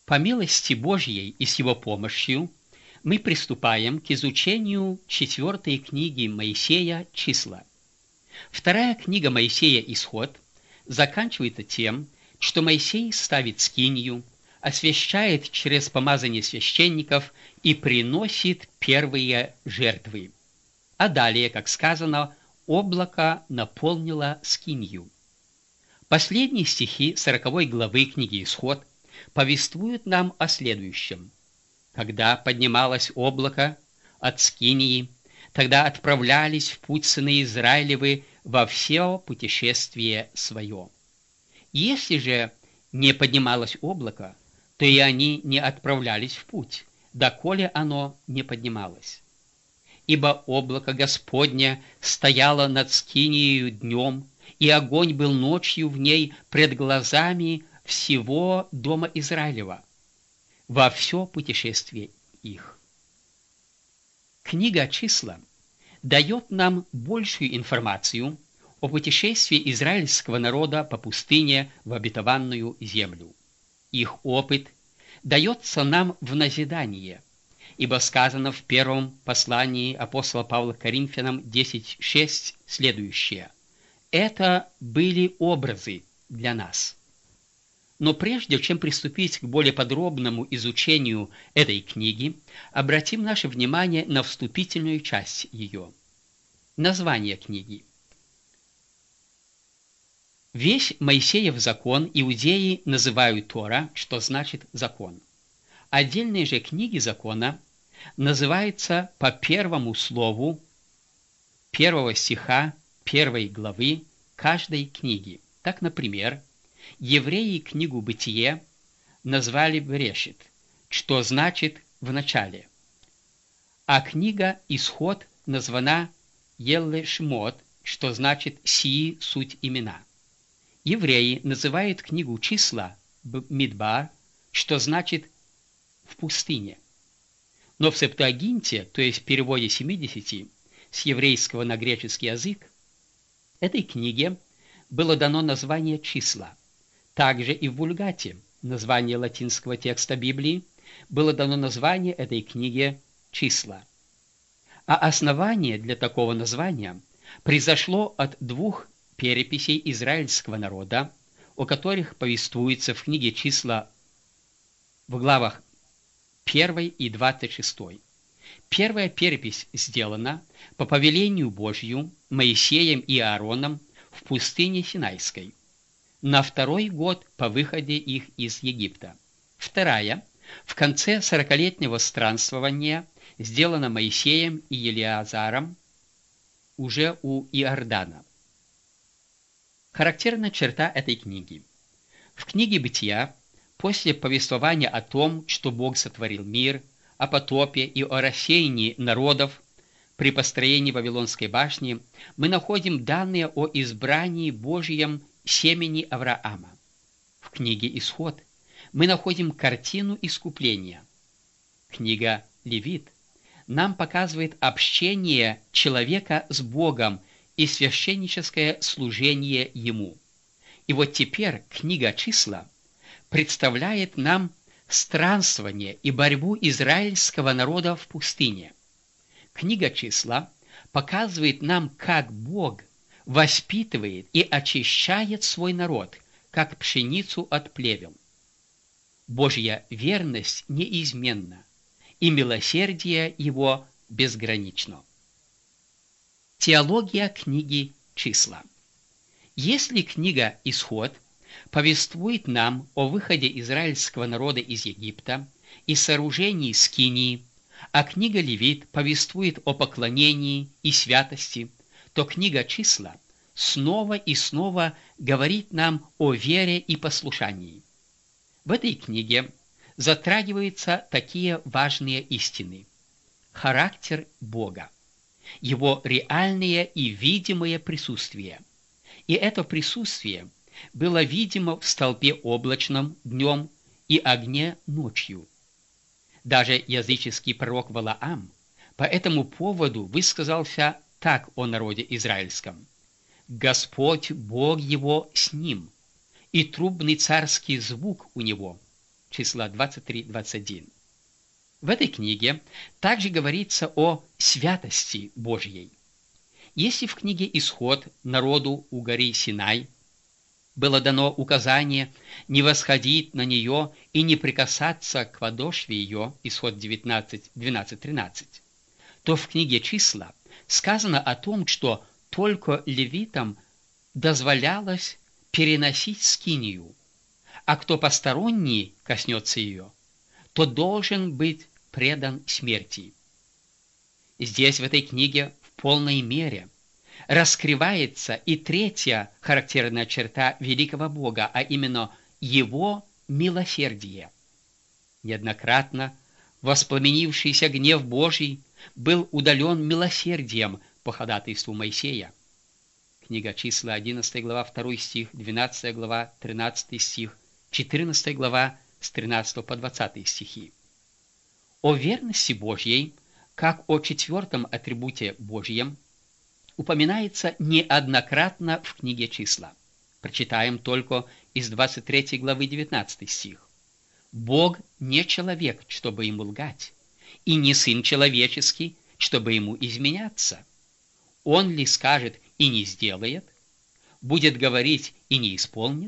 По милости Божьей и с Его помощью мы приступаем к изучению 4 книги Моисея «Числа». Вторая книга Моисея «Исход» заканчивается тем, что Моисей ставит скинию, освящает через помазание священников и приносит первые жертвы. А далее, как сказано, облако наполнило скинию. Последние стихи 40 главы книги «Исход» повествуют нам о следующем. Когда поднималось облако от скинии, тогда отправлялись в путь сыны Израилевы во все путешествие свое. Если же не поднималось облако, то и они не отправлялись в путь, доколе оно не поднималось. Ибо облако Господне стояло над скинией днем, и огонь был ночью в ней пред глазами всего дома Израилева во все путешествие их. Книга «Числа» дает нам большую информацию о путешествии израильского народа по пустыне в обетованную землю. Их опыт дается нам в назидание, ибо сказано в первом послании апостола Павла к Коринфянам 10:6 следующее. Это были образы для нас. Но прежде чем приступить к более подробному изучению этой книги, обратим наше внимание на вступительную часть ее. Название книги. Весь Моисеев закон иудеи называют Тора, что значит закон. Отдельные же книги закона называются по первому слову первого стиха 1 главы каждой книги. Так, например, евреи книгу «Бытие» назвали «Берешит», что значит «в начале», а книга «Исход» названа «Еле-Шмот», что значит «сии суть имена». Евреи называют книгу «Числа» «Мидбар», что значит «в пустыне». Но в Септуагинте, то есть в переводе 70 с еврейского на греческий язык, этой книге было дано название «Числа». Также и в Вульгате, название латинского текста Библии, было дано название этой книге «Числа». А основание для такого названия произошло от двух переписей израильского народа, о которых повествуется в книге «Числа» в главах 1 и 26. Первая перепись сделана по повелению Божью Моисеем и Аароном в пустыне Синайской, на второй год по выходе их из Египта. Вторая, в конце 40-летнего странствования, сделана Моисеем и Елеазаром уже у Иордана. Характерная черта этой книги. В книге «Бытия» после повествования о том, что Бог сотворил мир, о потопе и о рассеянии народов при построении Вавилонской башни, мы находим данные о избрании Божьем семени Авраама. В книге «Исход» мы находим картину искупления. Книга «Левит» нам показывает общение человека с Богом и священническое служение Ему. И вот теперь книга «Числа» представляет нам странствование и борьбу израильского народа в пустыне. Книга «Числа» показывает нам, как Бог воспитывает и очищает свой народ, как пшеницу от плевел. Божья верность неизменна, и милосердие Его безгранично. Теология книги «Числа». Если книга «Исход» повествует нам о выходе израильского народа из Египта и сооружении скинии, а книга «Левит» повествует о поклонении и святости, то книга «Числа» снова и снова говорит нам о вере и послушании. В этой книге затрагиваются такие важные истины: характер Бога, Его реальное и видимое присутствие. И это присутствие было видимо в столпе облачном днем и огне ночью. Даже языческий пророк Валаам по этому поводу высказался так о народе израильском: «Господь Бог его с ним, и трубный царский звук у него, числа 23-21. В этой книге также говорится о святости Божьей. Если в книге «Исход» народу у горы Синай было дано указание не восходить на нее и не прикасаться к подошве ее, Исход 19, 12-13, то в книге «Числа» сказано о том, что только левитам дозволялось переносить скинию, а кто посторонний коснется ее, то должен быть предан смерти. Здесь, в этой книге, в полной мере раскрывается и третья характерная черта великого Бога, а именно Его милосердие. Неоднократно воспламенившийся гнев Божий был удален милосердием по ходатайству Моисея. Книга Числа, 11 глава, 2 стих, 12 глава, 13 стих, 14 глава, с 13 по 20 стихи. О верности Божьей, как о четвертом атрибуте Божьем, упоминается неоднократно в книге «Числа». Прочитаем только из 23 главы 19 стих. «Бог не человек, чтобы ему лгать, и не сын человеческий, чтобы ему изменяться. Он ли скажет и не сделает, будет говорить и не исполнит?»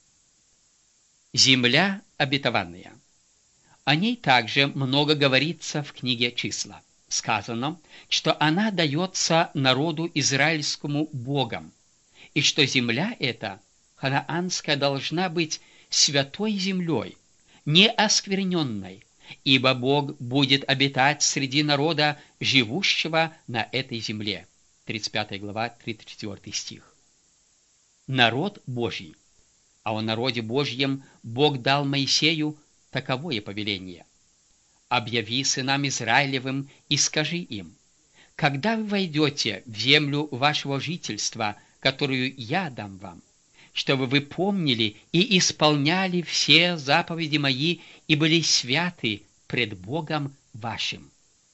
Земля обетованная. О ней также много говорится в книге «Числа». Сказано, что она дается народу израильскому Богом, и что земля эта, ханаанская, должна быть святой землей, не оскверненной, ибо Бог будет обитать среди народа, живущего на этой земле. 35 глава, 34 стих. Народ Божий. А о народе Божьем Бог дал Моисею таковое повеление: «Объяви сынам Израилевым и скажи им: когда вы войдете в землю вашего жительства, которую я дам вам, чтобы вы помнили и исполняли все заповеди мои и были святы пред Богом вашим».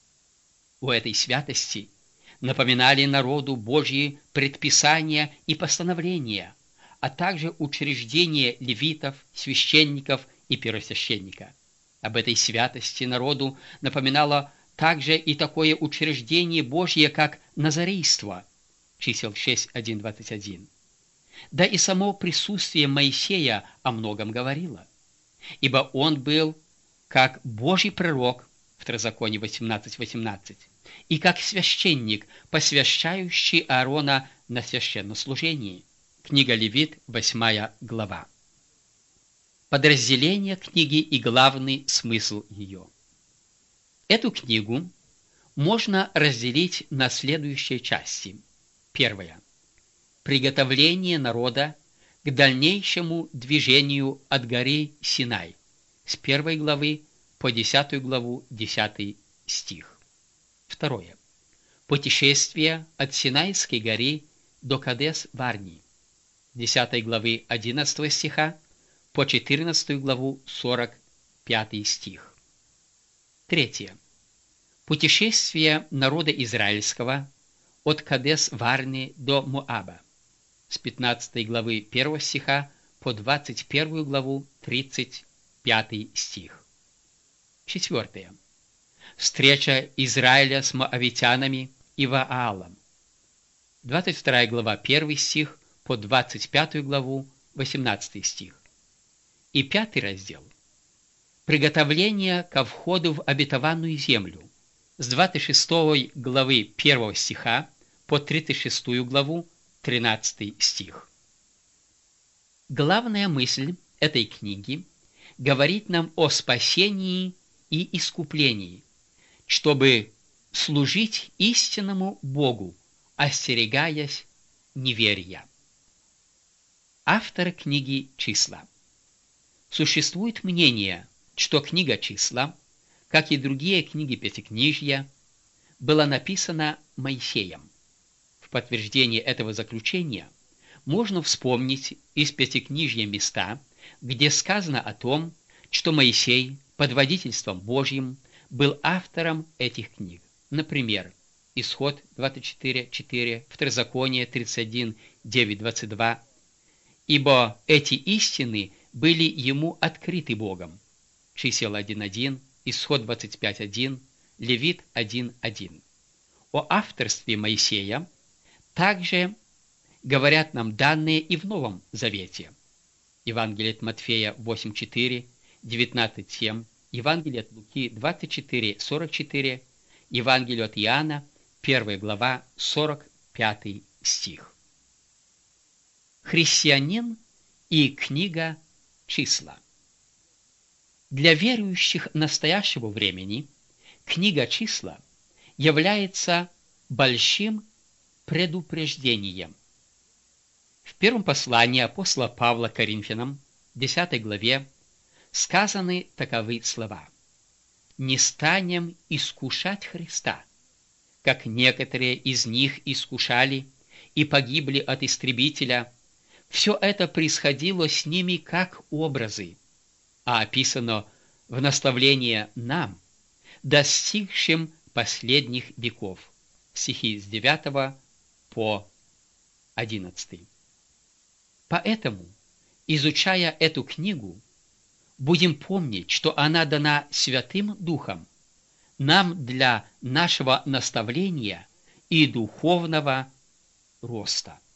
У этой святости напоминали народу Божьи предписания и постановления, а также учреждения левитов, священников и первосвященника. Об этой святости народу напоминало также и такое учреждение Божье, как назарейство, чисел 6:1-21. Да и само присутствие Моисея о многом говорило, ибо он был как Божий пророк, Второзаконие 18:18, и как священник, посвящающий Аарона на священнослужении. Книга Левит, 8 глава. Подразделение книги и главный смысл ее. Эту книгу можно разделить на следующие части. Первая. Приготовление народа к дальнейшему движению от горы Синай с 1 главы по 10 главу 10 стих. Второе. Путешествие от Синайской горы до Кадес-Барни 10 главы 11 стиха по 14 главу 45 стих. Третье. Путешествие народа израильского от Кадес-Варни до Моаба с 15 главы 1 стиха по 21 главу 35 стих. Четвертое. Встреча Израиля с моавитянами и Ваалом 22 глава 1 стих по 25 главу 18 стих. И 5 раздел. Приготовление ко входу в обетованную землю с 26 главы 1 стиха по 36 главу 13 стих. Главная мысль этой книги говорит нам о спасении и искуплении, чтобы служить истинному Богу, остерегаясь неверия. Автор книги «Числа». Существует мнение, что книга «Числа», как и другие книги Пятикнижья, была написана Моисеем. В подтверждение этого заключения можно вспомнить из Пятикнижья места, где сказано о том, что Моисей под водительством Божьим был автором этих книг. Например, Исход 24:4, Второзаконие 31:9-22. «Ибо эти истины были ему открыты Богом». Чисел 1.1, Исход 25.1, Левит 1.1. О авторстве Моисея также говорят нам данные и в Новом Завете. Евангелие от Матфея 8.4, 19.7, Евангелие от Луки 24.44, Евангелие от Иоанна 1 глава 45 стих. Христианин и книга «Числа». Для верующих настоящего времени книга «Числа» является большим предупреждением. В первом послании апостола Павла к Коринфянам, 10 главе, сказаны таковы слова: «Не станем искушать Христа, как некоторые из них искушали и погибли от истребителя. Все это происходило с ними как образы, а описано в наставлении нам, достигшим последних веков». Стихи с 9 по 11. Поэтому, изучая эту книгу, будем помнить, что она дана Святым Духом нам для нашего наставления и духовного роста.